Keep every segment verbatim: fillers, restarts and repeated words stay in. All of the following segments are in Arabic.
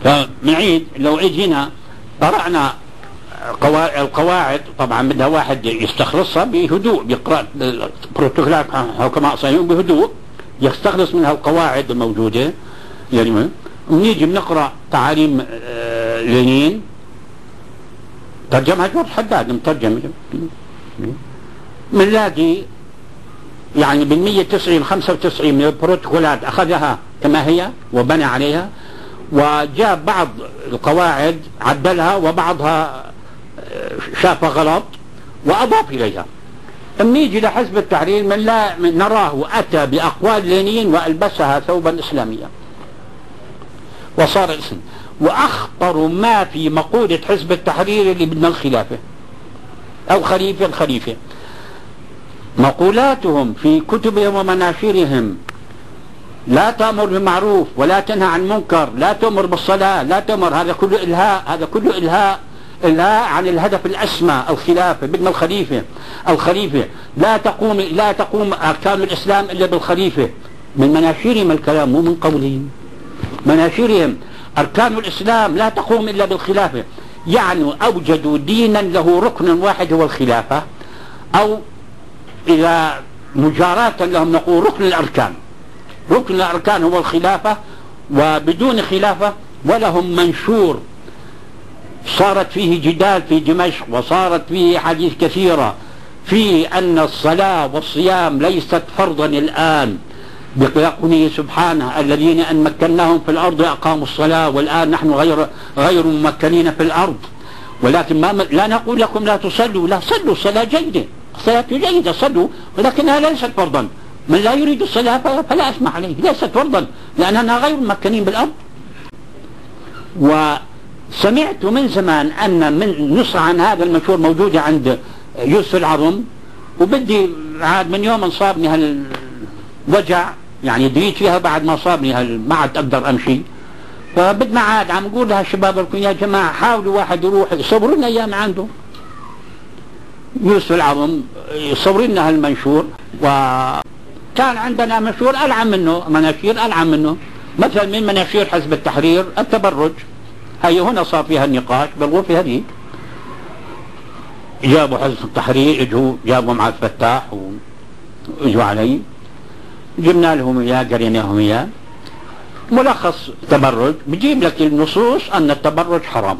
فنعيد لو اجينا قرأنا القواعد، طبعا بدها واحد يستخلصها بهدوء، بيقرأ بروتوكولات حكماء صهيونيين بهدوء، يستخلص منها القواعد الموجودة. يعني بنيجي بنقرأ تعاليم لينين، ترجمها جورج حداد مترجم، بنلاقي يعني بالمية تسعين خمسة وتسعين من البروتوكولات أخذها كما هي وبنى عليها، وجاب بعض القواعد عدلها وبعضها شافها غلط وأضاف إليها. نيجي لحزب التحرير من لا من نراه أتى بأقوال لينين وألبسها ثوبا إسلاميا وصار اسم. وأخطر ما في مقولة حزب التحرير اللي بدنا الخلافة أو خليفة الخليفة، مقولاتهم في كتبهم ومناشيرهم: لا تأمر بالمعروف ولا تنهى عن المنكر، لا تأمر بالصلاة، لا تأمر، هذا كله إلهاء، هذا كله إلهاء إلهاء عن الهدف الأسمى الخلافة. بدنا الخليفة الخليفة لا تقوم لا تقوم أركان الإسلام إلا بالخليفة. من مناشيرهم الكلام مو من قولهم، مناشيرهم أركان الإسلام لا تقوم إلا بالخلافة. يعني أوجدوا دينا له ركن واحد هو الخلافة، أو إذا مجاراة لهم نقول ركن الأركان، ركن الأركان هو الخلافة، وبدون خلافة. ولهم منشور صارت فيه جدال في دمشق، وصارت فيه حديث كثيرة في أن الصلاة والصيام ليست فرضا الآن، بقوله سبحانه: الذين أن مكناهم في الأرض أقاموا الصلاة، والآن نحن غير غير ممكنين في الأرض. ولكن ما لا نقول لكم لا تصلوا، لا، صلوا صلاة جيدة، صلاة جيدة صلوا، ولكنها ليست فرضا. من لا يريد الصلاة فلا أسمح عليه، ليست فرضا لأننا غير ممكنين بالأرض. وسمعت من زمان أن من نص عن هذا المشهور موجودة عند يوسف العظم، وبدي عاد من يوم انصابني هالوجع، يعني دريت فيها بعد ما صابني هال ما عاد أقدر أمشي، فبدنا عاد عم نقول لها الشباب لكم يا جماعة حاولوا واحد يروح يصور لنا أيام عنده يوسف العظم، يصور لنا هالمنشور. وكان عندنا منشور ألعن منه، مناشير ألعن منه، مثلا من مناشير حزب التحرير التبرج. هي هنا صار فيها النقاش بالغرفة هذه، جابوا حزب التحرير، اجوا جابوا مع الفتاح واجوا علي، جبنا لهم اياه قريناهم اياه. ملخص التبرج بجيب لك النصوص ان التبرج حرام،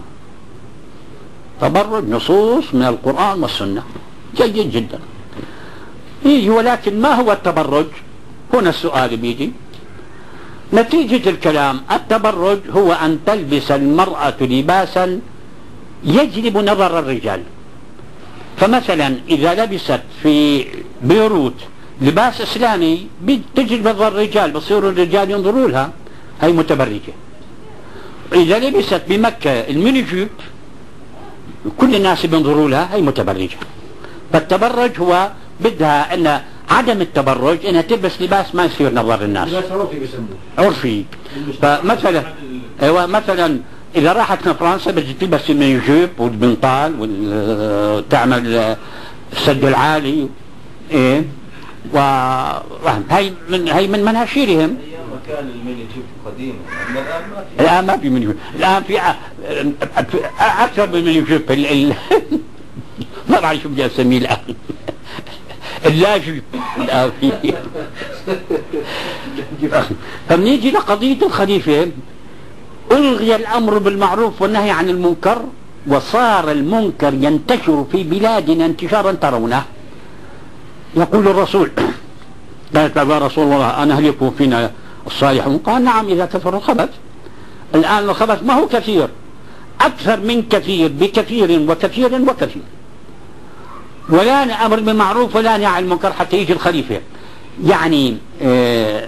تبرج نصوص من القرآن والسنة، جيد جدا. يجي ولكن ما هو التبرج؟ هنا السؤال بيجي. نتيجة الكلام: التبرج هو أن تلبس المرأة لباسا يجلب نظر الرجال. فمثلا إذا لبست في بيروت لباس إسلامي بتجلب نظر الرجال، بصيروا الرجال ينظروا لها، هي متبرجة. إذا لبست بمكة الميني جيب كل الناس بينظروا لها، هي متبرجة. فالتبرج هو بدها أن عدم التبرج انها تلبس لباس ما يصير نظر الناس، لباس عرفي بيسموه عرفي. فمثلا ايوه مثلا اذا راحت فرنسا بدها تلبس المينيجيب والبنطال وتعمل السد العالي، ايه، وهي من هي من مناشيرهم. ايام كان المينيجيب قديما، اما الان ما في، الان ما في مينيجيب، الان في اكثر من مينيجيب. ما بعرف شو بدي اسميه الان، اللاجئ الآن فيه. فبنيجي لقضية الخليفة، ألغي الأمر بالمعروف والنهي عن المنكر، وصار المنكر ينتشر في بلادنا انتشارا ترونه. يقول الرسول: قالت يا رسول الله أنا هل يكون فينا الصالحون؟ قال: نعم إذا كثر الخبث. الآن الخبث ما هو كثير، أكثر من كثير بكثير وكثير وكثير. ولا أمر بالمعروف ولا نهي عن المنكر حتى يجي الخليفة. يعني آه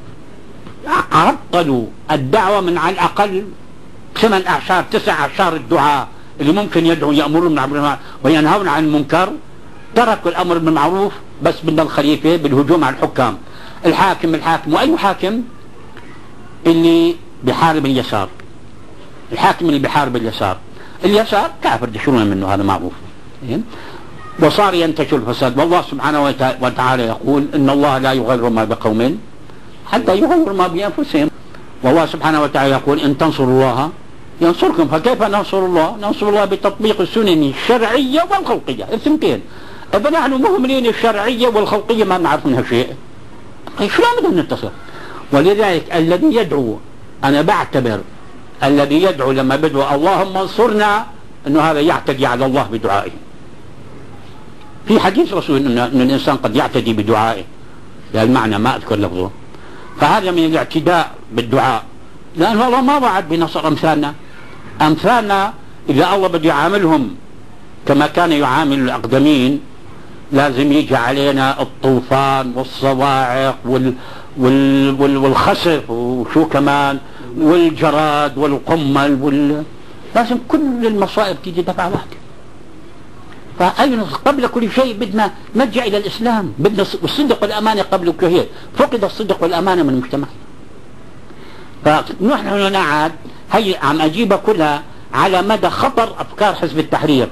عطلوا الدعوة من على الأقل ثمان أعشار تسع أعشار الدعاء اللي ممكن يدعوا يأمرون بالمعروف وينهون عن المنكر، تركوا الأمر بالمعروف، بس بدنا الخليفة بالهجوم على الحكام. الحاكم الحاكم وأي حاكم اللي بحارب اليسار، الحاكم اللي بحارب اليسار، اليسار كافر تشيلون منه، هذا معروف. وصار ينتشر الفساد. والله سبحانه وتعالى يقول: إن الله لا يغير ما بقوم حتى يغيروا ما بأنفسهم. والله سبحانه وتعالى يقول إن تنصروا الله ينصركم. فكيف ننصر الله؟ ننصر الله بتطبيق السنن الشرعية والخلقية الثنتين. فنحن مهملين الشرعية والخلقية ما نعرف منها شيء، شلون بدنا نتصل؟ ولذلك الذي يدعو، أنا بعتبر الذي يدعو لما بدعو اللهم انصرنا أنه هذا يعتدي على الله بدعائه. في حديث رسول أن الإنسان قد يعتدي بدعائه، المعنى ما أذكر لفظه، فهذا من الاعتداء بالدعاء، لأن الله ما وعد بنصر أمثالنا. أمثالنا إذا الله بده يعاملهم كما كان يعامل الأقدمين لازم يجي علينا الطوفان والصواعق وال وال وال والخسف وشو كمان والجراد والقمل وال... لازم كل المصائب تيجي دفعة واحدة. فأين قبل كل شيء بدنا نرجع إلى الإسلام، بدنا الصدق والأمانة قبل كل شيء. فقد الصدق والأمانة من المجتمع. فنحن هنا عاد هي عم أجيبها كلها على مدى خطر أفكار حزب التحرير.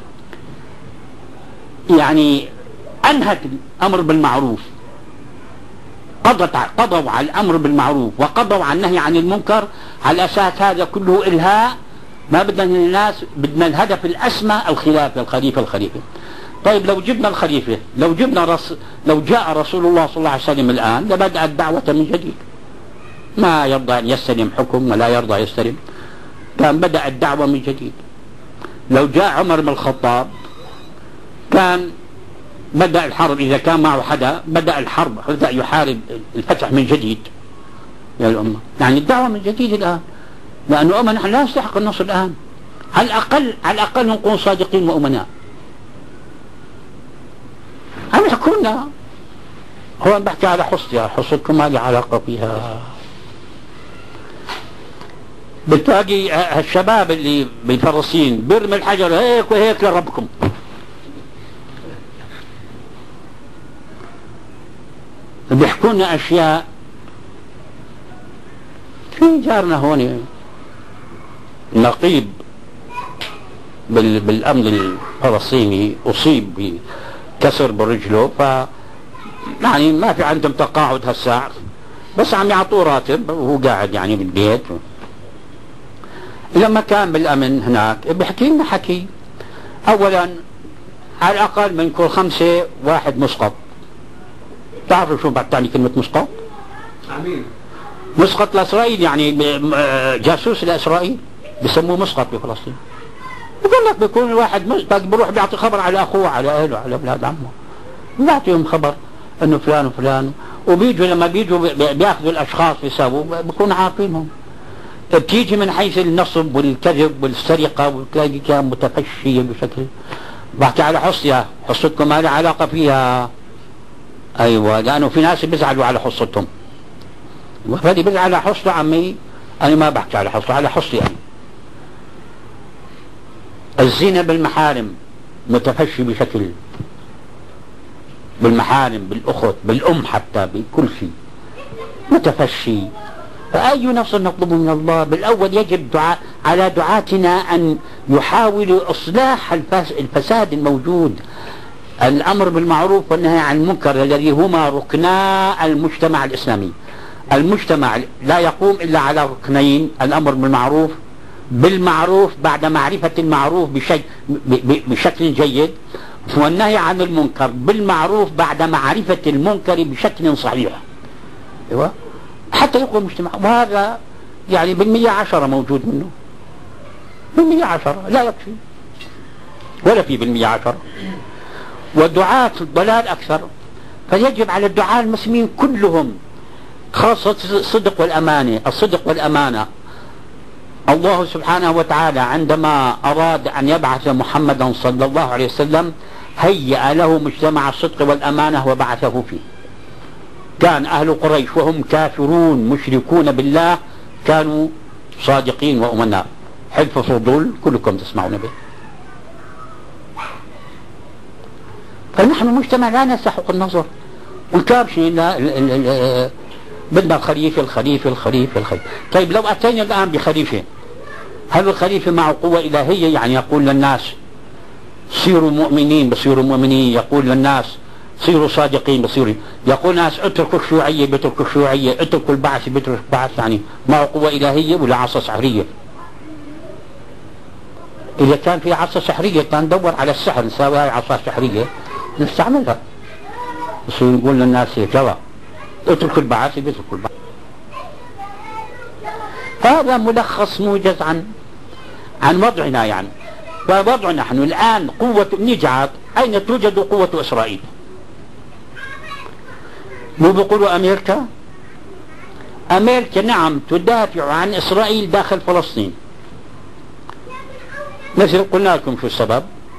يعني أنهت الأمر بالمعروف، قضت قضوا على الأمر بالمعروف وقضوا على النهي عن المنكر على أساس هذا كله إلهاء. ما بدنا الناس، بدنا الهدف الأسمى الخلافة، الخليفة الخليفة. طيب لو جبنا الخليفة، لو جبنا رس لو جاء رسول الله صلى الله عليه وسلم الآن لبدأت الدعوة من جديد. ما يرضى أن يستلم حكم ولا يرضى يستلم، كان بدأ الدعوة من جديد. لو جاء عمر بن الخطاب كان بدأ الحرب، إذا كان معه حدا بدأ الحرب، بدأ يحارب الفتح من جديد يا الأمة. يعني الدعوة من جديد الآن، لأنه أمة نحن لا نستحق النصر الآن. على الأقل على الأقل نكون صادقين وأمناء. عم يحكوا لنا، هو بحكي على حصتها، حصتكم ما لي علاقة فيها. بتلاقي هالشباب اللي بفلسطين بيرمي الحجر هيك وهيك لربكم. بيحكوا لنا أشياء. في جارنا هون نقيب بالأمن الفلسطيني أصيب بكسر برجله، ف يعني ما في عندهم تقاعد هالساعة، بس عم يعطوه راتب وهو قاعد يعني بالبيت. لما كان بالأمن هناك بيحكي لنا حكي، أولا على الأقل من كل خمسة واحد مسقط. تعرفوا شو بعد تعني كلمة مسقط؟ عميل مسقط لإسرائيل، يعني جاسوس لإسرائيل بسموه مسقط بفلسطين. يقول لك بيكون الواحد مسقط بيروح بيعطي خبر على أخوه على أهله على أولاد عمه، بيعطيهم خبر إنه فلان وفلان، وبيجوا لما بيجوا بياخذوا الأشخاص بيساووا بيكونوا عارفينهم. بتيجي من حيث النصب والكذب والسرقة، وتلاقي كان متفشي بشكل. بحكي على حصتها، حصتكم ما لها علاقة فيها. أيوة، لأنه في ناس بيزعلوا على حصتهم، وفادي بيزعل على حصته. عمي أنا ما بحكي على حصته، على حصتي أنا. الزنا بالمحارم متفشي بشكل، بالمحارم بالأخت بالأم حتى بكل شيء متفشي. فأي نصر نطلبه من الله؟ بالأول يجب دعاء على دعاتنا أن يحاولوا إصلاح الفساد الموجود، الأمر بالمعروف والنهي عن المنكر الذي هما ركنا المجتمع الإسلامي. المجتمع لا يقوم إلا على ركنين: الأمر بالمعروف بالمعروف بعد معرفة المعروف بشيء بشكل جيد، والنهي عن المنكر بالمعروف بعد معرفة المنكر بشكل صحيح. أيوة، حتى يقوم المجتمع. وهذا يعني بالمية عشرة موجود منه، بالمية عشرة لا يكفي ولا في بالمية عشرة. ودعاة الضلال أكثر، فيجب على الدعاة المسلمين كلهم، خاصة الصدق والأمانة. الصدق والأمانة، الله سبحانه وتعالى عندما أراد أن يبعث محمدا صلى الله عليه وسلم هيأ له مجتمع الصدق والأمانة وبعثه فيه. كان أهل قريش وهم كافرون مشركون بالله كانوا صادقين وأمناء. حلف فضول كلكم تسمعون به. فنحن مجتمع لا نستحق النظر والكابشي. بدنا الخليفة الخليفة الخليفة الخليفة. طيب لو أتينا الآن بخليفة، هل الخليفة معه قوة إلهية؟ يعني يقول للناس صيروا مؤمنين، بصيروا مؤمنين، يقول للناس صيروا صادقين بصيروا. يقول ناس اتركوا الشيوعية بيتركوا الشيوعية، اتركوا البعث بيتركوا البعث، يعني ما هو قوة إلهية ولا عصا سحرية؟ إذا كان في عصا سحرية كان ندور على السحر نساوي هاي عصا سحرية نستعملها، بس نقول للناس هيك لا، اتركوا البعث بيتركوا البعث. هذا ملخص موجز عن عن وضعنا. يعني فوضعنا نحن الآن قوة نجعت أين توجد قوة إسرائيل؟ مو بيقولوا أمريكا؟ أمريكا نعم تدافع عن إسرائيل داخل فلسطين. مثل قلنا لكم شو السبب؟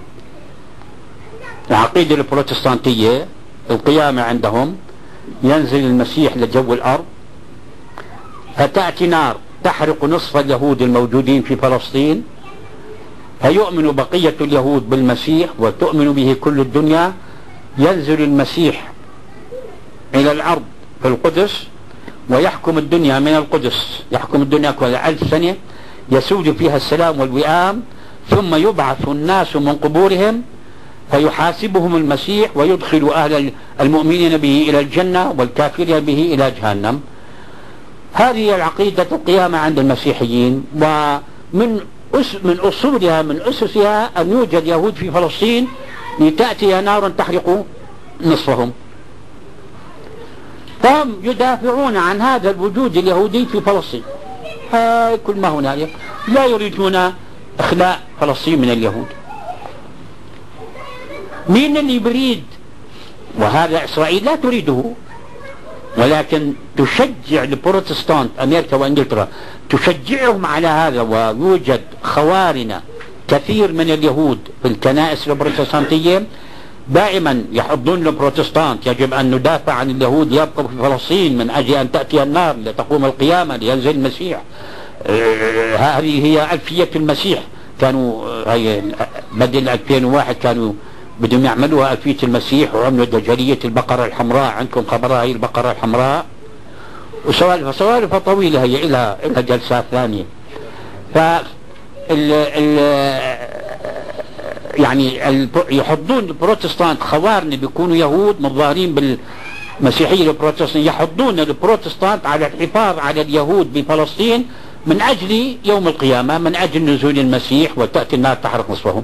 العقيدة البروتستانتية القيامة عندهم ينزل المسيح لجو الأرض فتأتي نار تحرق نصف اليهود الموجودين في فلسطين فيؤمن بقية اليهود بالمسيح وتؤمن به كل الدنيا. ينزل المسيح إلى الأرض في القدس ويحكم الدنيا من القدس، يحكم الدنيا كل ألف سنة يسود فيها السلام والوئام، ثم يبعث الناس من قبورهم فيحاسبهم المسيح ويدخل أهل المؤمنين به إلى الجنة والكافرين به إلى جهنم. هذه العقيدة القيامة عند المسيحيين، ومن من أصولها من أسسها أن يوجد يهود في فلسطين لتأتي نار تحرق نصفهم. فهم يدافعون عن هذا الوجود اليهودي في فلسطين، هاي كل ما هنالك، لا يريدون إخلاء فلسطين من اليهود. مين اللي يريد؟ وهذا إسرائيل لا تريده، ولكن تشجع البروتستانت أمريكا وإنجلترا تشجعهم على هذا. ويوجد خوارنا كثير من اليهود في الكنائس البروتستانتية دائما يحضون البروتستانت يجب أن ندافع عن اليهود يبقوا في فلسطين من أجل أن تأتي النار لتقوم القيامة لينزل المسيح. آه هذه هي ألفية المسيح. كانوا هي بدل ألفين وواحد كانوا بدهم يعملوها ألفية المسيح وعملوا دجالية البقرة الحمراء. عندكم خبرها هي البقرة الحمراء؟ وسوالف سوالف طويلة هي إلها إلها جلسات ثانية. ف ال ال يعني يحضون البروتستانت خوارن بيكونوا يهود متظاهرين بالمسيحية البروتستانت، يحضون البروتستانت على الحفاظ على اليهود بفلسطين من أجل يوم القيامة، من أجل نزول المسيح وتأتي النار تحرق نصفهم.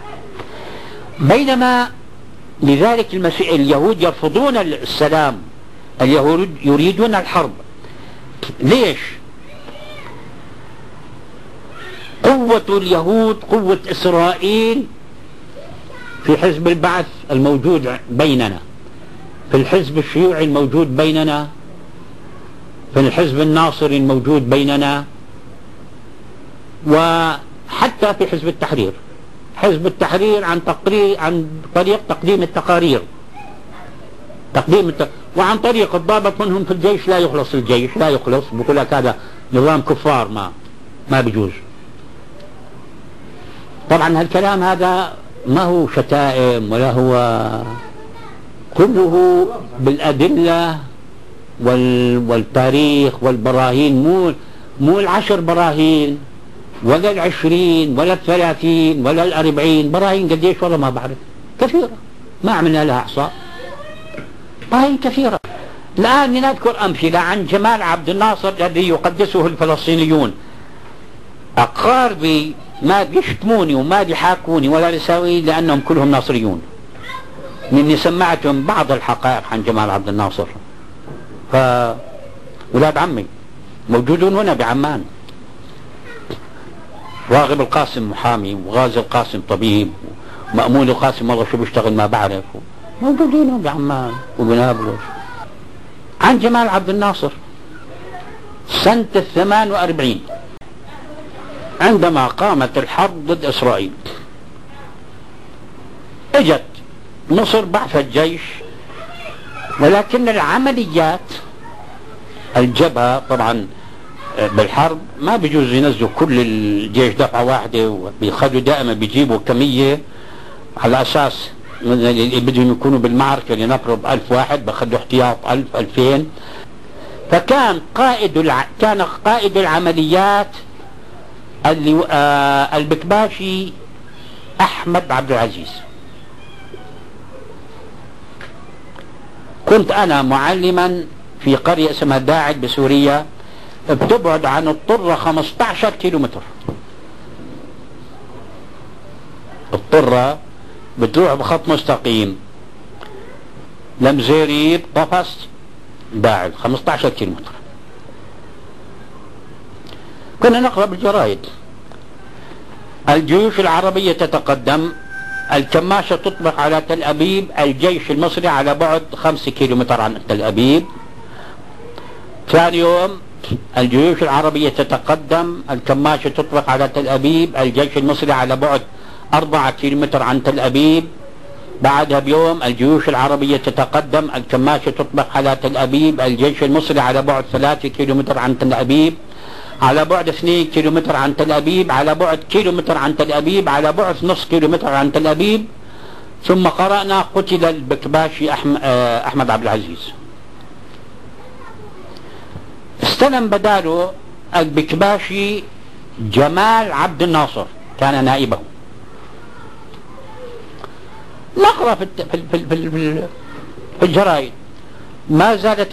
بينما لذلك المسيح اليهود يرفضون السلام، اليهود يريدون الحرب. ليش؟ قوة اليهود قوة إسرائيل في حزب البعث الموجود بيننا، في الحزب الشيوعي الموجود بيننا، في الحزب الناصري الموجود بيننا، وحتى في حزب التحرير. حزب التحرير عن تقرير عن طريق تقديم التقارير، تقديم الت... وعن طريق الضابط منهم في الجيش لا يخلص، الجيش لا يخلص، بقول لك هذا نظام كفار ما ما بيجوز. طبعا هالكلام هذا ما هو شتائم ولا هو، كله بالأدلة وال... والتاريخ والبراهين، مو مو العشر براهين ولا العشرين ولا الثلاثين ولا الأربعين، براهين قديش والله ما بعرف، كثيرة ما عملنا لها إحصاء، براهين كثيرة. الآن نذكر أمثلة عن جمال عبد الناصر الذي يقدسه الفلسطينيون. أقاربي ما بيشتموني وما بيحاكوني ولا بيساوي لأنهم كلهم ناصريون، لأني سمعتهم بعض الحقائق عن جمال عبد الناصر. فأولاد عمي موجودون هنا بعمان، راغب القاسم محامي، وغازي القاسم طبيب، ومأمون القاسم والله شو بيشتغل ما بعرف، موجودين بعمان وبنابلس. عن جمال عبد الناصر سنة الثمان وأربعين عندما قامت الحرب ضد إسرائيل، اجت مصر بعثت جيش، ولكن العمليات الجبهة طبعا بالحرب ما بيجوز ينزلوا كل الجيش دفعة واحدة، بيخلوا دائما بيجيبوا كمية على أساس اللي بدهم يكونوا بالمعركة لنفرض ألف واحد بخلوا احتياط ألف ألفين. فكان قائد الع... كان قائد العمليات اللي آه البكباشي أحمد عبد العزيز. كنت أنا معلما في قرية اسمها داعد بسوريا، بتبعد عن الطرة خمسة عشر كيلو متر. الطرة بتروح بخط مستقيم لمزيريب طفس داعد خمسة عشر كيلو متر. كنا نقرأ بالجرايد: الجيوش العربية تتقدم، الكماشة تطبق على تل أبيب، الجيش المصري على بعد خمسة كيلو متر عن تل أبيب. ثاني يوم: الجيوش العربية تتقدم، الكماشة تطبق على تل أبيب، الجيش المصري على بعد أربعة كيلو متر عن تل أبيب. بعدها بيوم: الجيوش العربية تتقدم، الكماشة تطبق على تل أبيب، الجيش المصري على بعد ثلاثة كيلو متر عن تل أبيب، على بعد اثنين كيلو متر عن تل أبيب، على بعد كيلو متر عن تل أبيب، على بعد نصف كيلو متر عن تل أبيب. ثم قرأنا: قتل البكباشي أحمد عبد العزيز. استلم بداله البكباشي جمال عبد الناصر، كان نائبه. نقرأ في في في في الجرائد: ما زالت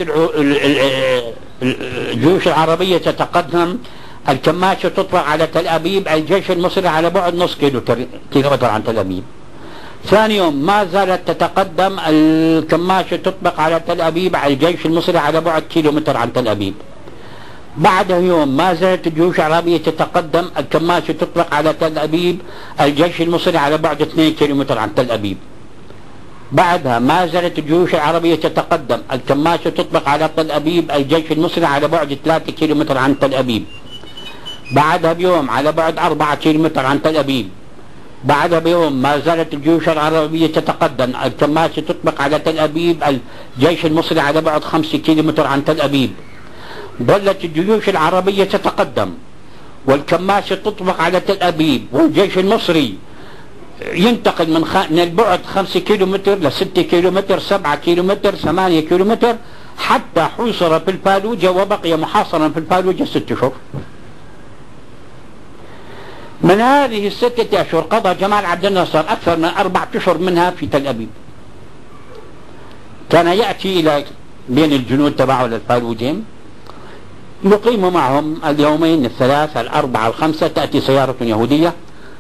الجيوش العربية تتقدم، الكماشة تطبق على تل أبيب، الجيش المصري على بعد نصف كيلومتر عن تل أبيب. ثاني يوم: ما زالت تتقدم، الكماشة تطبق على تل أبيب، الجيش المصري على بعد كيلومتر عن تل أبيب. بعده يوم: ما زالت الجيوش العربية تتقدم، الكماشة تطلق على تل أبيب، الجيش المصري على بعد اثنين كيلومتر عن تل أبيب. بعدها: ما زالت الجيوش العربية تتقدم، الكماشة تطلق على تل أبيب، الجيش المصري على بعد ثلاثة كيلومتر عن تل أبيب. بعدها بيوم: على بعد أربعة كيلومتر عن تل أبيب. بعدها بيوم: ما زالت الجيوش العربية تتقدم، الكماشة تطلق على تل أبيب، الجيش المصري على بعد خمسة كيلومتر عن تل أبيب. ظلت الجيوش العربية تتقدم، والكماشة تطبق على تل أبيب، والجيش المصري ينتقل من, خ... من البعد خمسة كيلو متر لستة كيلو متر، سبعة كيلو متر، ثمانية كيلو متر، حتى حوصر في الفالوجة وبقي محاصرا في الفالوجة ست أشهر. من هذه الستة أشهر قضى جمال عبد الناصر أكثر من أربعة أشهر منها في تل أبيب. كان يأتي إلى بين الجنود تبعه للفالوجة، يقيم معهم اليومين الثلاث الأربعة الخمسة، تأتي سيارة يهودية،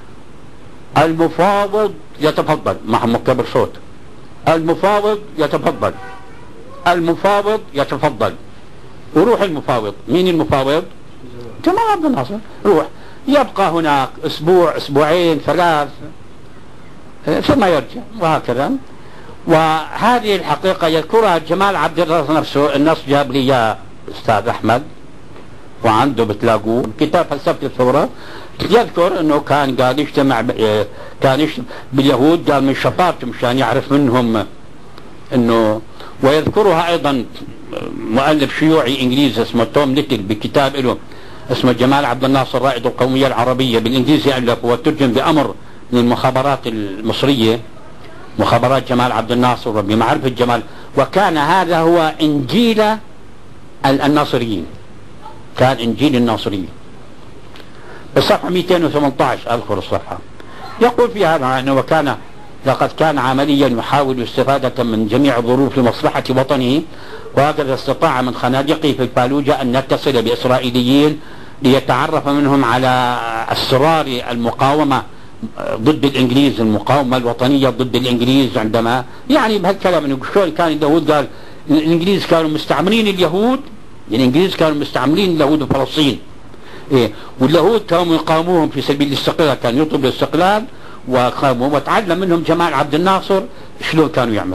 المفاوض يتفضل مع مكبر صوت، المفاوض يتفضل، المفاوض يتفضل، وروح المفاوض. مين المفاوض؟ جمال عبد الناصر. روح، يبقى هناك أسبوع، أسبوعين، ثلاث، ثم يرجع، وهكذا. وهذه الحقيقة يذكرها جمال عبد الناصر نفسه. النص جاب لي يا أستاذ أحمد، وعنده بتلاقوه كتاب فلسفة الثورة، يذكر انه كان قاعد يجتمع كان يجتمع باليهود، قال من شطارته مشان يعرف منهم انه. ويذكرها ايضا مؤلف شيوعي انجليزي اسمه توم ليتل بكتاب له اسمه جمال عبد الناصر رائد القومية العربية، بالانجليزي الف وترجم بامر من المخابرات المصرية، مخابرات جمال عبد الناصر بمعرفة جمال. وكان هذا هو انجيل الناصريين، كان انجيل الناصريين. الصفحة مئتين وثمانية عشر اذكر الصفحة، يقول في هذا انه وكان لقد كان عمليا يحاول الاستفادة من جميع الظروف لمصلحة وطنه، وهكذا استطاع من خنادقه في الفالوجة ان يتصل باسرائيليين ليتعرف منهم على اسرار المقاومة ضد الانجليز، المقاومة الوطنية ضد الانجليز. عندما يعني بهالكلام انه شلون كان اليهود، قال الانجليز كانوا مستعمرين اليهود، الانجليز كانوا مستعمرين اليهود في فلسطين، إيه، واليهود كانوا يقاوموهم في سبيل الاستقلال، كان يطلب الاستقلال وقاموا. وتعلم منهم جمال عبد الناصر شلون كانوا يعملوا،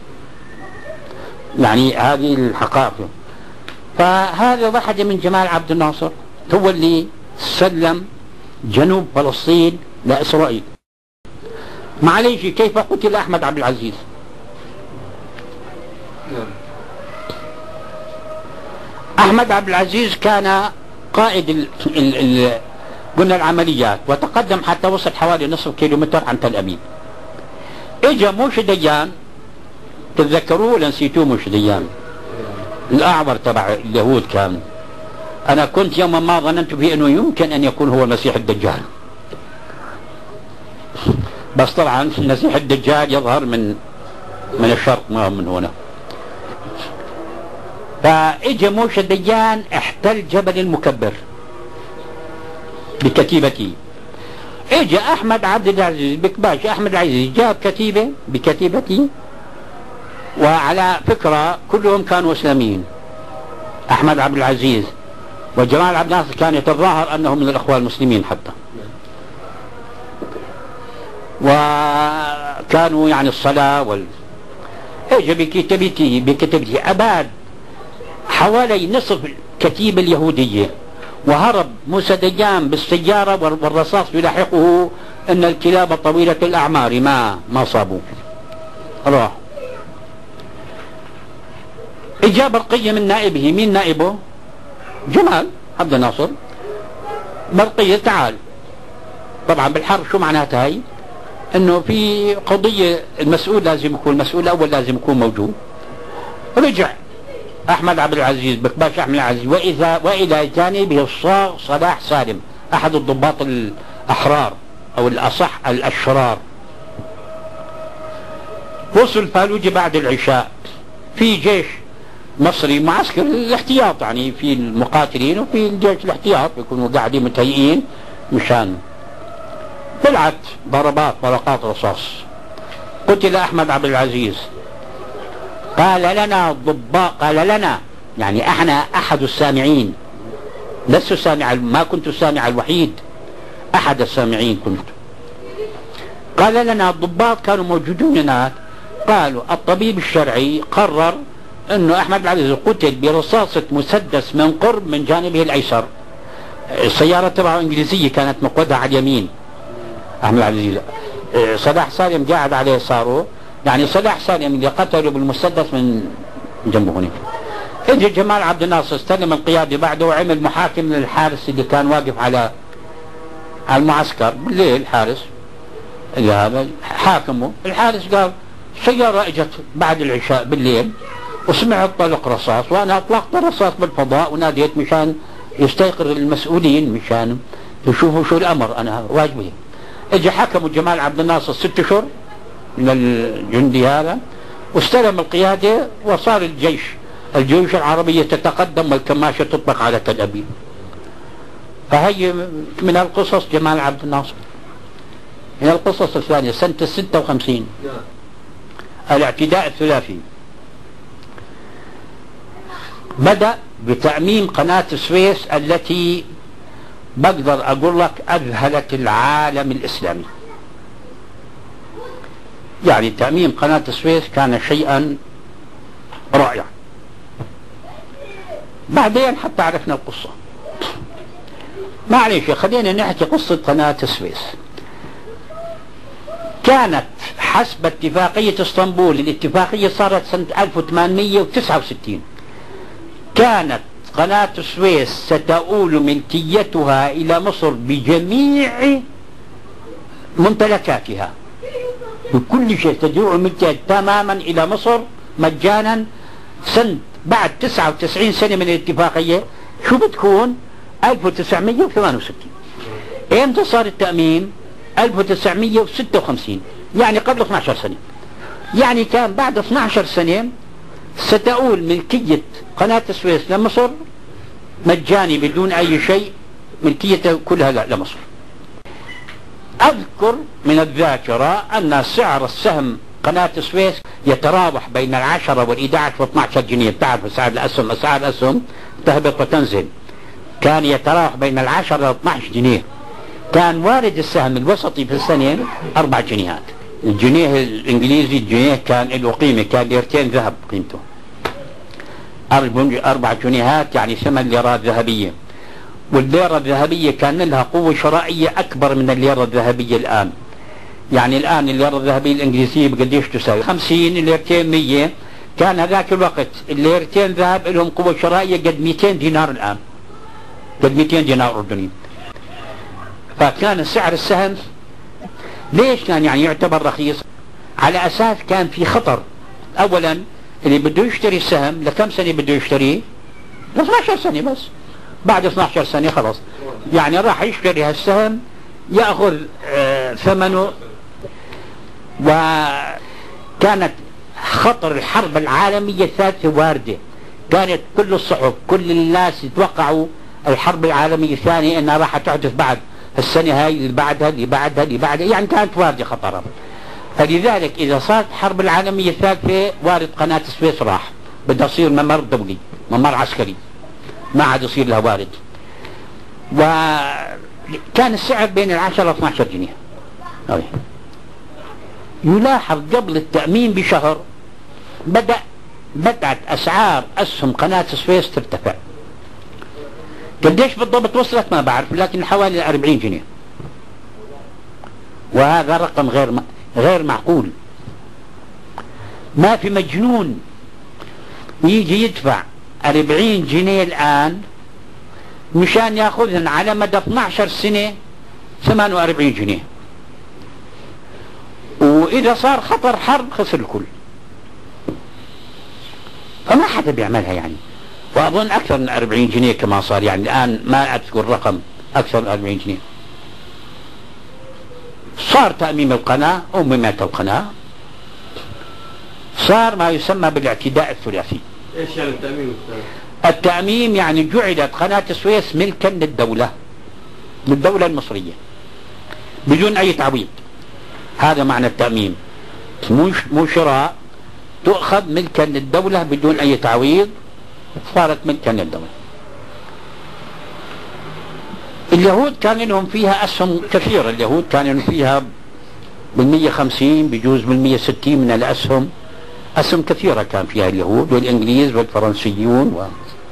يعني هذه الحقائق. فهذا واحد من جمال عبد الناصر هو اللي سلم جنوب فلسطين لإسرائيل. معليش، كيف قتل أحمد عبد العزيز؟ أحمد عبد العزيز كان قائد ال ال ال قلنا العمليات، وتقدم حتى وصل حوالي نصف كيلو متر عن تل أبيب. اجا موشي ديان، تتذكروه ولا نسيتوه؟ موشي ديان الأعور تبع اليهود كان. أنا كنت يوما ما ظننت فيه أنه يمكن أن يكون هو المسيح الدجال، بس طبعا المسيح الدجال يظهر من من الشرق ما من هنا. فاجى موشى ديان احتل جبل المكبر بكتيبته. اجى احمد عبد العزيز بكباش احمد العزيز جاب كتيبه بكتيبته، وعلى فكره كلهم كانوا اسلاميين. احمد عبد العزيز وجمال عبد الناصر كان يتظاهر انه من الاخوان المسلمين حتى، وكانوا يعني الصلاه وال اجى بكتيبته بكتيبته اباد حوالي نصف الكتيبه اليهوديه، وهرب موسى ديان بالسيارة والرصاص يلاحقه ان الكلاب طويلة الاعمار ما ما صابوه. راح اجا برقية من نائبه. مين نائبه؟ جمال عبد الناصر. برقية تعال. طبعا بالحرب شو معناتها هي؟ انه في قضية المسؤول لازم يكون المسؤول الاول لازم يكون موجود. رجع احمد عبد العزيز بكباش احمد العزيز واذا والى جانبه الصاغ صلاح سالم احد الضباط الاحرار او الاصح الاشرار. وصل فالوجه بعد العشاء، في جيش مصري معسكر الاحتياط، يعني في المقاتلين وفي الجيش الاحتياط بيكونوا قاعدين متهيئين مشان. طلعت ضربات طلقات رصاص، قتل احمد عبد العزيز. قال لنا الضباط، قال لنا يعني احنا احد السامعين، لست سامع، ما كنت السامع الوحيد، احد السامعين كنت. قال لنا الضباط كانوا موجودون هناك، قالوا الطبيب الشرعي قرر انه احمد العزيز قتل برصاصة مسدس من قرب من جانبه الايسر. السيارة تبعه انجليزية كانت مقودة على اليمين احمد العزيز، صلاح سالم قاعد على يساره، يعني صلاح سالم اللي قتله بالمسدس من جنبه هنا. اجى جمال عبد الناصر استلم القيادة بعده وعمل محاكم للحارس اللي كان واقف على على المعسكر بالليل. الحارس اللي هذا حاكمه، الحارس قال سيارة اجت بعد العشاء بالليل وسمعت طلق رصاص وانا اطلقت الرصاص بالفضاء وناديت مشان يستيقظ المسؤولين مشان يشوفوا شو الامر، انا واجبي. اجى حكموا جمال عبد الناصر ست اشهر من الجندي هذا واستلم القيادة، وصار الجيش الجيوش العربية تتقدم والكماشة تطلق على تل أبيب. فهي من القصص جمال عبد الناصر. من القصص الثانية سنة الستة وخمسين الاعتداء الثلاثي بدأ بتأميم قناة السويس التي بقدر أقول لك أذهلت العالم الإسلامي. يعني تأميم قناة السويس كان شيئا رائعا. بعدين حتى عرفنا القصة. معلش خلينا نحكي قصة قناة السويس. كانت حسب اتفاقية اسطنبول، الاتفاقية صارت سنة ألف وثمانمئة وتسعة وستين، كانت قناة السويس ستؤول ملكيتها إلى مصر بجميع ممتلكاتها، بكل شيء تدعو ملكيتها تماما إلى مصر مجانا. سنة بعد تسعة وتسعين سنة من الاتفاقية شو بتكون؟ ألف وتسعمئة وثمانية وستين. امتى صار التأميم؟ ألف وتسعمئة وستة وخمسين، يعني قبل اثني عشر سنة. يعني كان بعد اثني عشر سنة ستؤول ملكية قناة السويس لمصر مجاني بدون أي شيء، ملكيته كلها لمصر. أذكر من الذاكرة أن سعر السهم قناة السويس يتراوح بين العشرة والإحدى عشر واثني عشر جنيه. بتعرف سعر الأسهم، أسعار الأسهم تهبط وتنزل، كان يتراوح بين العشرة واثني عشر جنيه. كان وارد السهم الوسطي في السنة أربع جنيهات. الجنيه الإنجليزي الجنيه كان له قيمة، كان ليرتين ذهب قيمته. أربع جنيهات يعني ثمان ليرات ذهبية، والليرة الذهبية كان لها قوة شرائية أكبر من الليرة الذهبية الآن. يعني الآن الليرة الذهبية الإنجليزية بقديش تساوي؟ خمسين، الليرتين مية. كان هذاك الوقت الليرتين ذهب لهم قوة شرائية قد مئتين دينار الآن، قد مئتين دينار أردني. فكان سعر السهم ليش كان يعني يعتبر رخيص؟ على أساس كان في خطر. أولا اللي بده يشتري السهم لكم سنة بده يشتريه؟ ل اثني عشر سنة بس. بعد اثني عشر سنة خلاص، يعني راح يشتري هالسهم يأخذ آه ثمنه. وكانت خطر الحرب العالمية الثالثة واردة، كانت كل الصحف كل الناس يتوقعوا الحرب العالمية الثانية انها راح تحدث بعد السنة هاي اللي بعدها اللي بعدها اللي بعدها، يعني كانت واردة خطرها. فلذلك اذا صارت الحرب العالمية الثالثة وارد قناة السويس راح بدها تصير ممر دولي، ممر عسكري، ما عاد يصير لها وارد. وكان السعر بين العشرة واثنى عشر جنيه. يلاحظ قبل التأمين بشهر بدأ بدأت أسعار أسهم قناة السويس ترتفع. قديش بالضبط وصلت ما بعرف، لكن حوالي أربعين جنيه، وهذا رقم غير غير معقول. ما في مجنون يجي يدفع أربعين جنيه الآن مشان ياخذهن على مدى اثني عشر سنة ثمانية وأربعين جنيه، وإذا صار خطر حرب خسر الكل. فما حدا بيعملها يعني. وأظن أكثر من أربعين جنيه كما صار، يعني الآن ما أذكر الرقم، أكثر من أربعين جنيه. صار تأميم القناة أممت القناة، صار ما يسمى بالاعتداء الثلاثي. ايش يعني التأميم الثلاثي؟ التأميم يعني جعلت قناة السويس ملكا للدولة، للدولة المصرية بدون أي تعويض. هذا معنى التأميم، مو مو شراء، تؤخذ ملكا للدولة بدون أي تعويض، صارت ملكا للدولة. اليهود كان لهم فيها أسهم كثيرة، اليهود كان لهم فيها بالمية خمسين بجوز بالمية ستين من الأسهم، أسهم كثيرة كان فيها اليهود والإنجليز والفرنسيون و...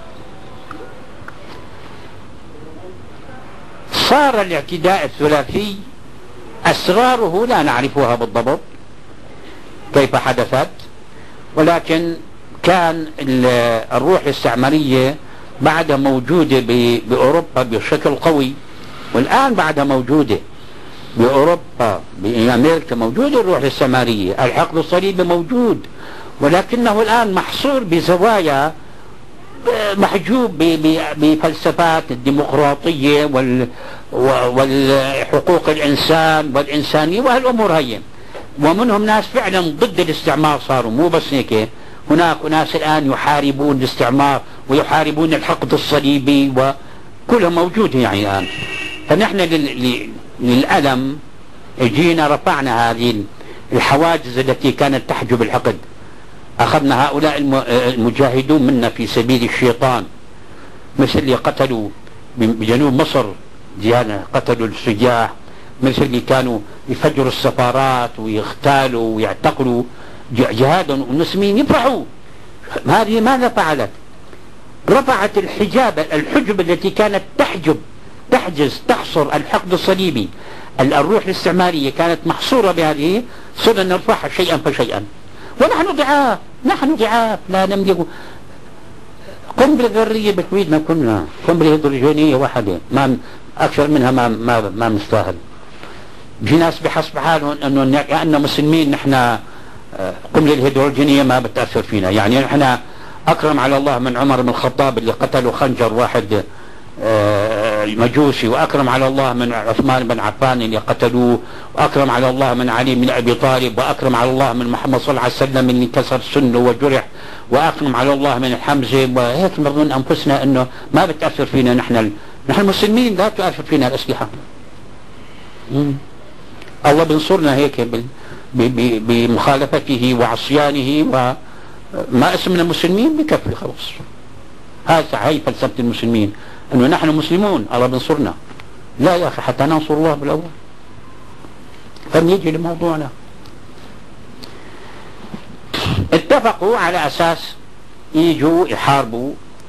صار الاعتداء الثلاثي أسراره لا نعرفها بالضبط كيف حدثت، ولكن كان الروح الاستعمارية بعدها موجودة بأوروبا بشكل قوي، والآن بعدها موجودة بأوروبا بأمريكا، موجودة الروح الاستعمارية. الحقد الصليبي موجود، ولكنه الآن محصور بزوايا، محجوب بفلسفات الديمقراطية والحقوق الإنسان والإنسانية وهالأمور هي. ومنهم ناس فعلا ضد الاستعمار صاروا، مو بس هيك، هناك ناس الآن يحاربون الاستعمار ويحاربون الحقد الصليبي وكلها موجود يعني الآن. فنحن للألم جينا رفعنا هذه الحواجز التي كانت تحجب الحقد. أخذنا هؤلاء المجاهدون منا في سبيل الشيطان، مثل اللي قتلوا بجنوب مصر ديانا، قتلوا السياح، مثل اللي كانوا يفجروا السفارات ويغتالوا ويعتقلوا جهادا والمسلمين يفرحوا. هذه ماذا فعلت؟ رفعت الحجاب، الحجب التي كانت تحجب تحجز تحصر الحقد الصليبي، الروح الاستعمارية كانت محصورة بهذه، صرنا نرفعها شيئا فشيئا. ونحن ضعاف، نحن ضعاف لا نملك قنبلة ذرية بكويت، ما كنا قنبلة هيدروجينية واحدة ما أكثر منها ما ما ما مستاهل. في ناس بحسب حالهم انه كأننا مسلمين نحن قنبلة الهيدروجينية ما بتأثر فينا، يعني نحن أكرم على الله من عمر بن الخطاب اللي قتلوا خنجر واحد مجوسي، وأكرم على الله من عثمان بن عفان اللي قتلوه، وأكرم على الله من علي بن أبي طالب، وأكرم على الله من محمد صلى الله عليه وسلم اللي كسر سنه وجرح، وأكرم على الله من حمزة. وهيك نظن أنفسنا أنه ما بتأثر فينا، نحن نحن مسلمين لا تؤثر فينا الأسلحة. مم. الله بنصرنا هيك بمخالفته وعصيانه، وما اسمنا مسلمين بكفي خلاص. هذا هي فلسفة المسلمين، انه نحن مسلمون الله بنصرنا. لا يا اخي، حتى ننصر الله بالاول. فنيجي لموضوعنا. اتفقوا على اساس يجوا يحاربوا.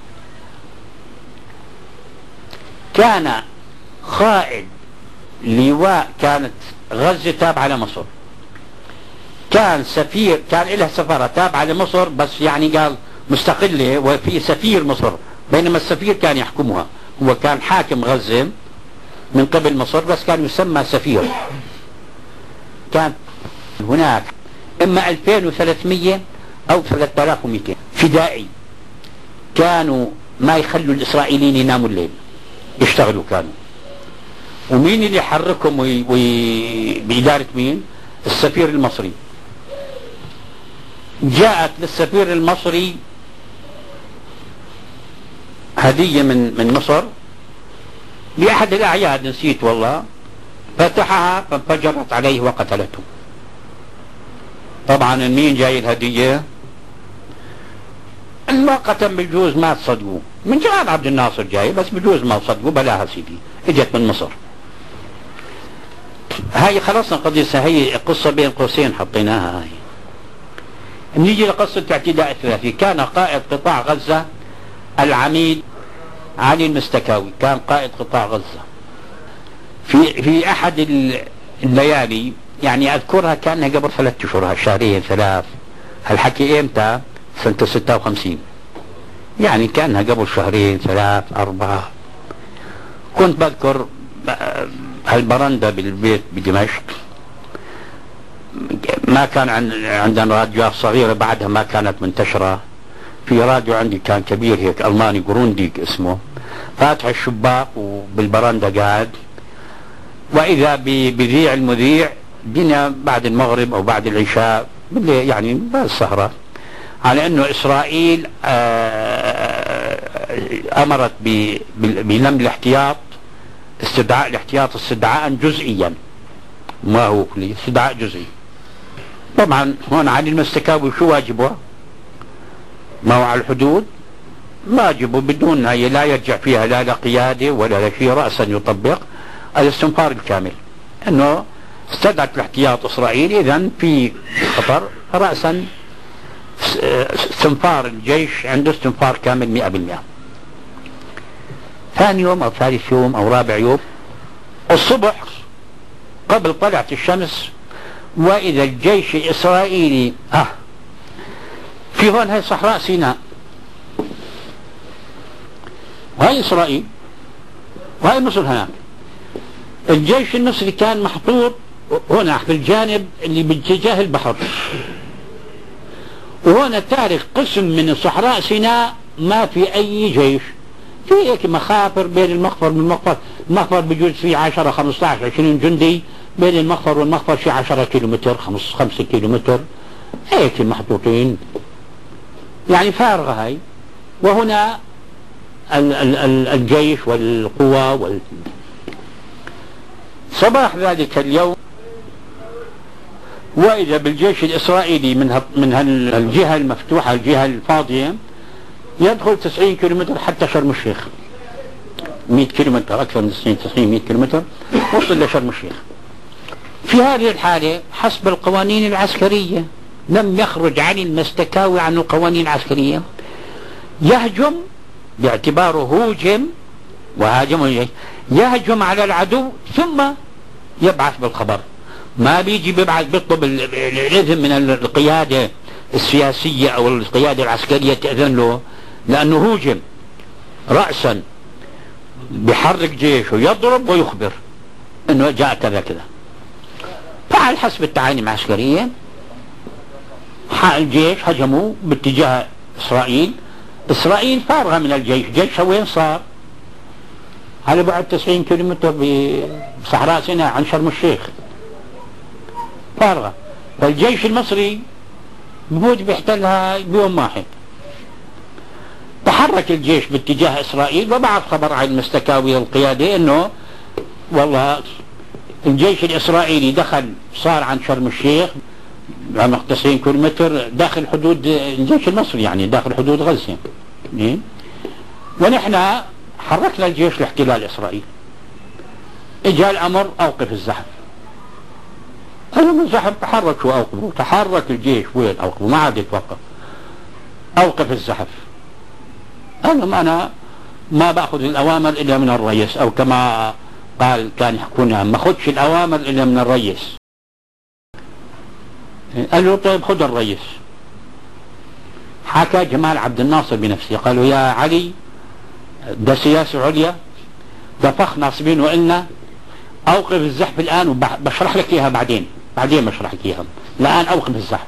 كان قائد لواء كانت غزة تابعة لمصر، كان سفير، كان لها سفارة تابعة لمصر بس يعني قال مستقلة وفي سفير مصر، بينما السفير كان يحكمها، هو كان حاكم غزة من قبل مصر بس كان يسمى سفير. كان هناك اما ألفين وثلاثمية او ثلاثة آلاف ومئتين فدائي كانوا ما يخلوا الاسرائيليين يناموا الليل، يشتغلوا كانوا. ومين اللي يحركهم وي... وي... بإدارة مين؟ السفير المصري. جاءت للسفير المصري هدية من من مصر لأحد الأعياد، نسيت والله، فتحها فانفجرت عليه وقتلته. طبعا مين جاي الهدية؟ المؤقتا بجوز ما تصدقوا، من جمال عبد الناصر جاي، بس بجوز ما تصدقوا، بلاها سيدي اجت من مصر. هاي خلصنا قضية، هي قصة بين قوسين حطيناها. هاي نيجي لقصة اعتداء الثلاثي. كان قائد قطاع غزة العميد علي المستكاوي، كان قائد قطاع غزة. في في احد الليالي، يعني اذكرها كانها قبل ثلاث اشهر، شهرين ثلاث، هالحكي امتى؟ سنة ستة وخمسين، يعني كانها قبل شهرين ثلاث أربعة. كنت بذكر هالبرندة بالبيت بدمشق، ما كان عندنا راديوات صغيرة بعدها ما كانت منتشرة. في راديو عندي كان كبير هيك ألماني جرونديك اسمه، فاتح الشباك وبالبرندة قاعد، وإذا بذيع المذيع بنا بعد المغرب أو بعد العشاء بالليل، يعني بعد السهرة، على أنه إسرائيل أمرت بلم الاحتياط، استدعاء الاحتياط استدعاء جزئيا، ما هو كلي، استدعاء جزئي. طبعا هون علي المستكاوي شو واجبه؟ ما هو على الحدود، واجبه بدون هي لا يرجع فيها لا لقيادة ولا لشيء، رأسا يطبق الاستنفار الكامل، أنه استدعت الاحتياط إسرائيل، إذن في خطر، رأسا استنفار الجيش عنده استنفار كامل مئة بالمئة. ثاني يوم أو ثالث يوم أو رابع يوم الصبح قبل طلعت الشمس، وإذا الجيش الإسرائيلي آه في هون هاي صحراء سيناء، وهي إسرائيل وهي مصر هناك. الجيش المصري كان محطوط هنا في الجانب اللي باتجاه البحر، وهنا تارك قسم من صحراء سيناء ما في أي جيش، في هيك مخافر بين المخفر والمخفر، المخفر بجوز فيه عشرة خمسة عشر عشرين جندي، بين المخفر والمخفر في عشرة كيلومتر خمس خمسة كيلومتر هيك محطوطين، يعني فارغة هاي. وهنا ال ال ال الجيش والقوى وال... صباح ذلك اليوم، وإذا بالجيش الإسرائيلي من من هالجهة المفتوحة، الجهة الفاضية، يدخل تسعين كيلومتر حتى شرم الشيخ، مئة كيلومتر، أكثر من تسعين تسعين مئة كيلومتر وصل لشرم الشيخ. في هذه الحالة حسب القوانين العسكرية لم يخرج علي المستكاوي عن القوانين العسكرية، يهجم باعتباره هوجم وهاجم، يهجم على العدو ثم يبعث بالخبر، ما بيجي بيبعث بيطلب الإذن من القيادة السياسية أو القيادة العسكرية تأذن له، لأنه هوجم رأسا، بحرك جيشه يضرب ويخبر أنه جاء كذا كذا. فعلى حسب التعاليم العسكرية الجيش هجموا باتجاه إسرائيل. إسرائيل فارغة من الجيش، جيشها وين صار؟ على بعد تسعين كيلومتر بصحراء سيناء عن شرم الشيخ، فارغة. فالجيش المصري بموت بيحتلها بيوم واحد. تحرك الجيش باتجاه إسرائيل وبعث خبر على المستكاوي القيادة انه والله الجيش الإسرائيلي دخل، صار عن شرم الشيخ عمق تسعين كيلومتر داخل حدود الجيش المصري، يعني داخل حدود غزة، ونحن حركنا الجيش لاحتلال إسرائيل. اجى الأمر أوقف الزحف. أنا من الزحف تحرك، شو أوقفه؟ تحرك الجيش، وين أوقفه؟ ما عاد يتوقف، أوقف الزحف. أنا ما أنا ما بأخذ الأوامر إلا من الرئيس، أو كما قال كان يحكونها ما أخذش الأوامر إلا من الرئيس. قال له طيب خذ الرئيس. حكى جمال عبد الناصر بنفسه، قالوا يا علي ده سياسة عليا، ده فخ ناصبين وقلنا أوقف الزحف الآن، وبشرح لك إياها بعدين، بعدين بشرح لك إياها، الآن أوقف الزحف.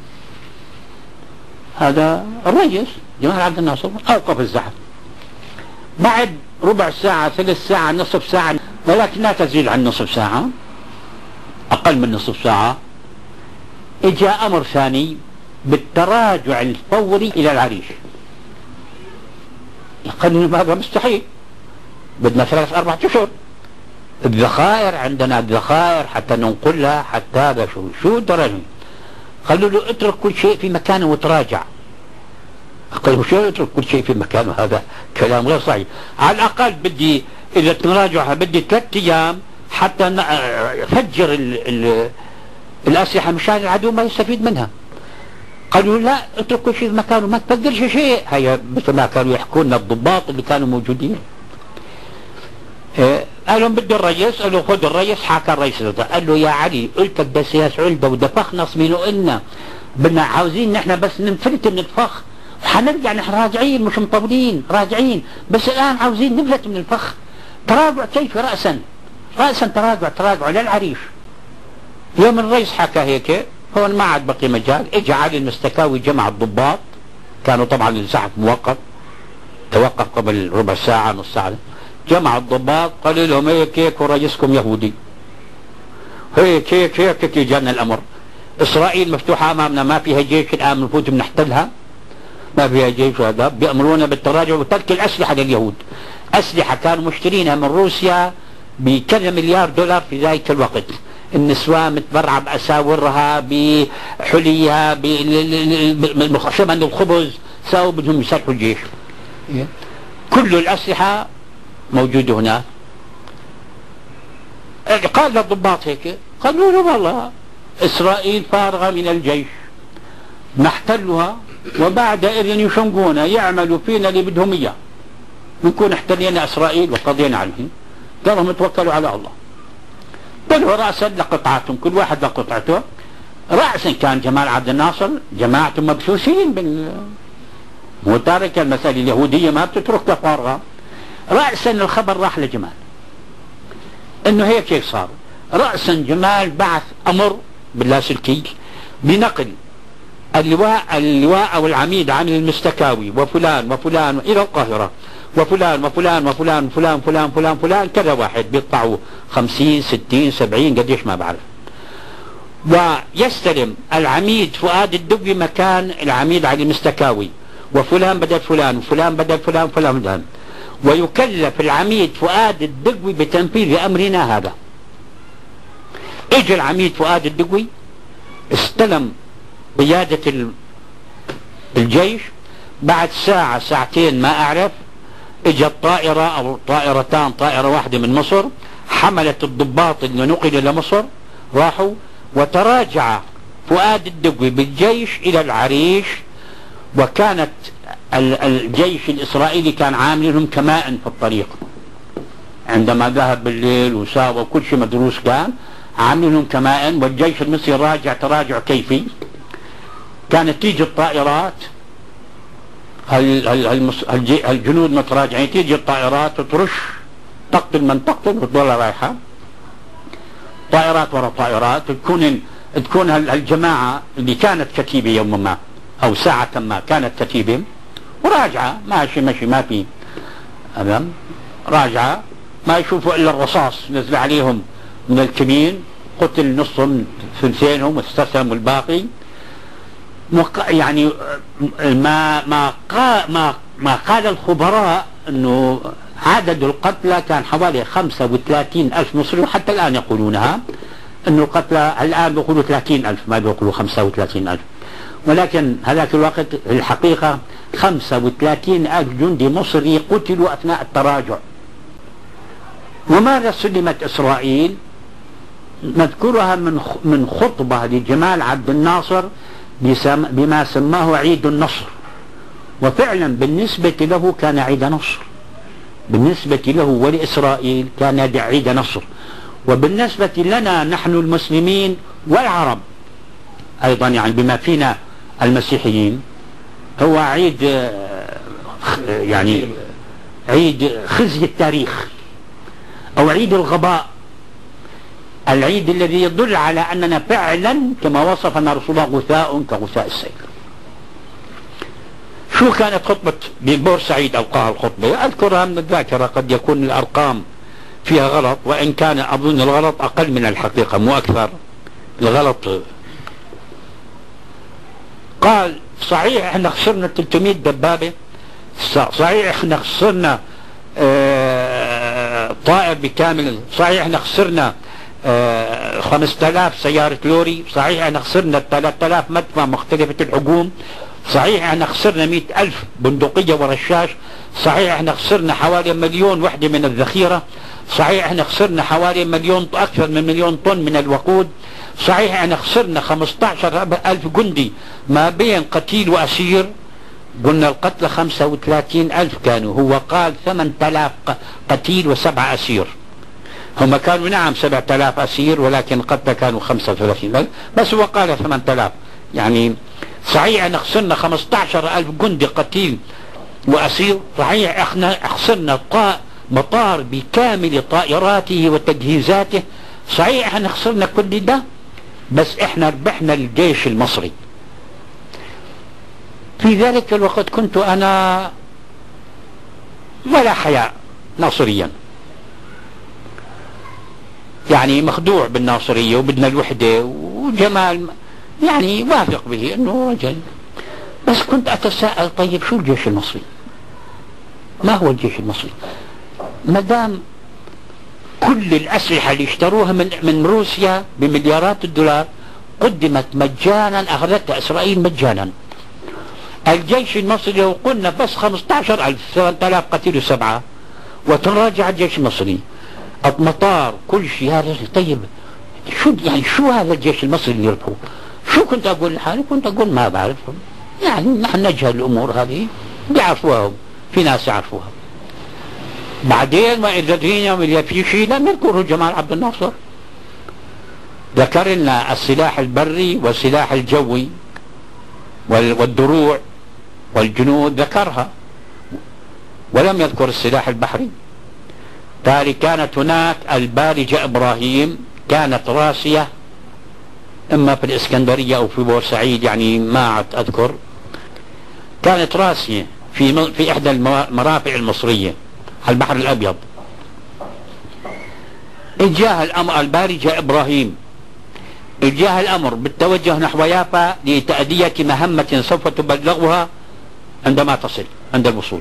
هذا الرئيس جمال عبد الناصر أوقف الزحف. بعد ربع ساعة، ثلث ساعة، نصف ساعة، ولكن لا تزيد عن نصف ساعة، أقل من نصف ساعة، إجاء أمر ثاني بالتراجع الفوري إلى العريش. قالوا لهم هذا مستحيل، بدنا ثلاث أربعة أشهر. الذخائر عندنا الذخائر حتى ننقلها حتى هذا شو شو درجة. قالوا له اترك كل شيء في مكانه وتراجع. قالوا شو اترك كل شيء في مكانه؟ هذا كلام غير صحيح. على الأقل بدي إذا تراجعها بدي ثلاث أيام حتى فجر ال ال الأسلحة مشان العدو ما يستفيد منها. قالوا لا اترك كل شيء في مكانه ما تفجرش شيء. هي مثل ما كانوا يحكوا لنا الضباط اللي كانوا موجودين. إيه قال لهم بدي الرئيس، قال له خذ الرئيس. حكى الرئيس قال له يا علي قلت لك بس يا علبة ودفخنا صمينه قلنا بدنا عاوزين نحن بس ننفلت من الفخ وحنرجع نحن راجعين مش مطولين راجعين، بس الآن عاوزين نفلت من الفخ. تراجع كيف رأسا رأسا تراجع تراجع للعريش. يوم الرئيس حكى هيك هون ما عاد بقي مجال. اجى علي المستكاوي جمع الضباط، كانوا طبعا الزحف موقف توقف قبل ربع ساعة نص ساعة. جمع الضباط قال لهم هيك هيك ورئيسكم يهودي، هيك هيك هيك هيك جانا الامر. اسرائيل مفتوحة امامنا ما فيها جيش الان بنفوت بنحتلها، ما فيها جيش. هذا بيأمرونا بالتراجع وترك الاسلحة لليهود. اسلحة كانوا مشترينها من روسيا بكذا مليار دولار في ذلك الوقت. النسوان متبرعة بأساورها بحليها بشمن الخبز، ساووا بدهم يسلحوا الجيش. كل الأسلحة موجودة هناك. قال للضباط هيك قالوا له والله إسرائيل فارغة من الجيش نحتلها وبعد إذن يشنقونا يعملوا فينا اللي بدهم إياه نكون احتلينا إسرائيل وقضينا عليهم. قال لهم توكلوا على الله. طلعوا رأسا لقطعتهم كل واحد لقطعته. رأسا كان جمال عبد الناصر جماعته مبسوسين بال مو تارك المسألة اليهودية ما بتتركها فارغة. رأسا الخبر راح لجمال انه هيك هيك صار. رأسا جمال بعث امر باللاسلكي بنقل اللواء اللواء او العميد عامل المستكاوي وفلان وفلان الى القاهرة وفلان وفلان وفلان فلان فلان فلان فلان كذا واحد بيطلعوا خمسين ستين سبعين قديش ما بعرف. ويستلم العميد فؤاد الدبي مكان العميد علي المستكاوي وفلان بدل فلان وفلان بدل فلان وفلان بدل. ويكلف العميد فؤاد الدقوي بتنفيذ امرنا هذا. اجى العميد فؤاد الدقوي استلم قيادة الجيش. بعد ساعة ساعتين ما اعرف اجت طائرة او طائرتان، طائرة واحدة من مصر حملت الضباط اللي نقلوا لمصر راحوا. وتراجع فؤاد الدقوي بالجيش الى العريش. وكانت الجيش الإسرائيلي كان عامل لهم كمائن في الطريق عندما ذهب بالليل وساوى وكل شيء مدروس كان عامل لهم كمائن. والجيش المصري راجع تراجع كيفي. كانت تيجي الطائرات الجنود متراجعين تيجي الطائرات وترش تقتل من تقتل وتضل رايحة طائرات ورا طائرات. تكون تكون الجماعة اللي كانت كتيبة يوم ما أو ساعة ما كانت كتيبة وراجعة ماشي ماشي ما في أمام راجعة ما يشوفوا إلا الرصاص نزل عليهم من الكمين. قتل نصهم ثلثينهم واستسلموا الباقي. يعني ما ما قال ما ما قال الخبراء انه عدد القتلى كان حوالي خمسة وثلاثين ألف مصري وحتى الآن يقولونها انه القتلى الآن بيقولوا ثلاثين ألف ما بيقولوا خمسة وثلاثين ألف. ولكن هذاك الوقت الحقيقة خمسة وثلاثين ألف جندي مصري قتلوا أثناء التراجع. وماذا سلمت إسرائيل؟ نذكرها من من خطبة لجمال عبد الناصر بما سماه عيد النصر. وفعلا بالنسبة له كان عيد نصر، بالنسبة له ولإسرائيل كان عيد نصر. وبالنسبة لنا نحن المسلمين والعرب أيضا يعني بما فينا المسيحيين هو عيد يعني عيد خزي التاريخ أو عيد الغباء. العيد الذي يدل على أننا فعلا كما وصفنا رسول الله غثاء كغثاء السيل. شو كانت خطبة ببورسعيد ألقاها الخطبة؟ أذكرها من الذاكرة قد يكون الأرقام فيها غلط وإن كان أظن الغلط أقل من الحقيقة مو أكثر. الغلط قال صحيح احنا خسرنا ثلاثمئة دبابة صحيح احنا خسرنا اه طائر بكامل، صحيح احنا خسرنا اه خمسة آلاف سيارة لوري، صحيح احنا خسرنا ثلاثة آلاف مدفع مختلفة الحجوم، صحيح احنا خسرنا مئة ألف بندقية ورشاش، صحيح احنا خسرنا حوالي مليون وحدة من الذخيرة، صحيح احنا خسرنا حوالي مليون أكثر من مليون طن من الوقود، صحيح احنا خسرنا خمسة عشر ألف جندي ما بين قتيل وأسير. قلنا القتلى خمسة وثلاثين ألف كانوا، هو قال ثمانية آلاف قتيل وسبعة أسير. هم كانوا نعم سبعة آلاف أسير ولكن قتلى كانوا خمسة وثلاثين ألف، بس هو قال ثمانية آلاف. يعني صحيح احنا خسرنا خمسة عشر ألف جندي قتيل وأسير، صحيح احنا خسرنا مطار بكامل طائراته وتجهيزاته، صحيح احنا خسرنا كل ده، بس احنا ربحنا الجيش المصري. في ذلك الوقت كنت انا ولا حياء ناصريا، يعني مخدوع بالناصرية وبدنا الوحدة وجمال، يعني واثق به انه رجل، بس كنت اتساءل طيب شو الجيش المصري؟ ما هو الجيش المصري؟ ما دام كل الاسلحة اللي اشتروها من من روسيا بمليارات الدولار قدمت مجانا، اخذتها اسرائيل مجانا. الجيش المصري لو قلنا بس خمسة عشر ألف، ثمانية آلاف قتيل وسبعة، وتراجع الجيش المصري المطار كل شيء. هذا طيب شو يعني شو هذا الجيش المصري اللي يربحه؟ شو كنت اقول لحالي؟ كنت اقول ما بعرف، يعني نحن نجهل الامور هذه، بيعرفوها في ناس يعرفوها. بعدين ما اذا فينا في شيء لم يذكره جمال عبد الناصر، ذكر لنا السلاح البري والسلاح الجوي والدروع والجنود، ذكرها ولم يذكر السلاح البحري. تالي كانت هناك البارجة إبراهيم، كانت راسية إما في الإسكندرية أو في بورسعيد، يعني ما عاد أذكر، كانت راسية في في إحدى المرافع المصرية على البحر الأبيض. إجاه الأمر البارجة إبراهيم، إجاه الأمر بالتوجه نحو يافا لتأدية مهمة سوف تبلغها عندما تصل عند الوصول.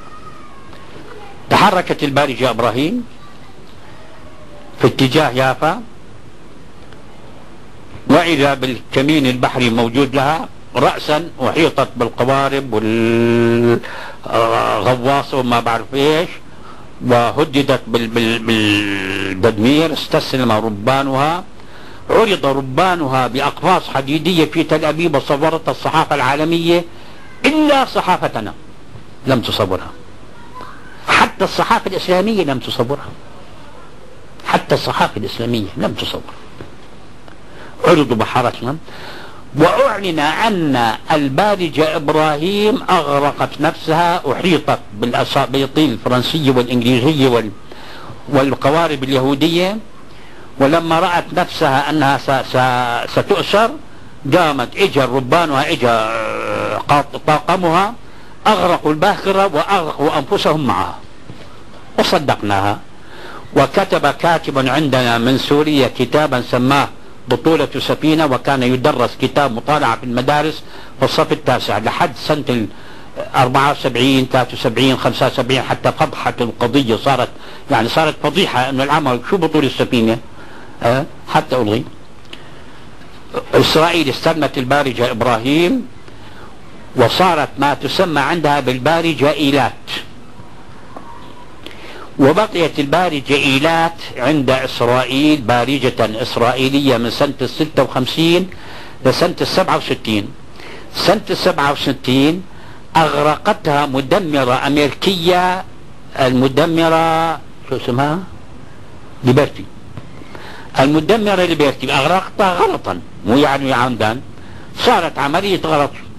تحركت البارجة إبراهيم في اتجاه يافا، وإذا بالكمين البحري موجود لها رأسا، وحيطت بالقوارب والغواصة وما بعرف ايش، وهددت بالتدمير. استسلم ربانها، عرض ربانها بأقفاص حديدية في تل أبيب وصورتها الصحافة العالمية، إلا صحافتنا لم تصورها، حتى الصحافة الإسلامية لم تصورها، حتى الصحافة الإسلامية لم تصورها. عرضوا بحارتنا، وأعلن أن البارجة إبراهيم أغرقت نفسها، أحيطت بالأساطيل الفرنسية والإنجليزية والقوارب اليهودية، ولما رأت نفسها أنها ستؤسر قامت إجا ربانها، إجا طاقمها، أغرقوا الباخرة وأغرقوا أنفسهم معها، وصدقناها. وكتب كاتب عندنا من سوريا كتابا سماه بطولة سفينة، وكان يدرس كتاب مطالعة في المدارس في الصف التاسع لحد سنة أربعة وسبعين ثلاثة وسبعين خمسة وسبعين، حتى فضحت القضية، صارت يعني صارت فضيحة انه العمل شو بطولة السفينة. أه؟ حتى ألغي. إسرائيل استلمت البارجة إبراهيم، وصارت ما تسمى عندها بالبارجة إيلات، وبقيت البارجة إيلات عند إسرائيل بارجة إسرائيلية من سنة الستة وخمسين لسنة السبعة وستين. سنة السبعة وستين أغرقتها مدمرة أمريكية، المدمرة شو اسمها؟ ليبرتي. المدمرة ليبرتي أغرقتها غلطا، مو يعني عمدا، صارت عملية غلط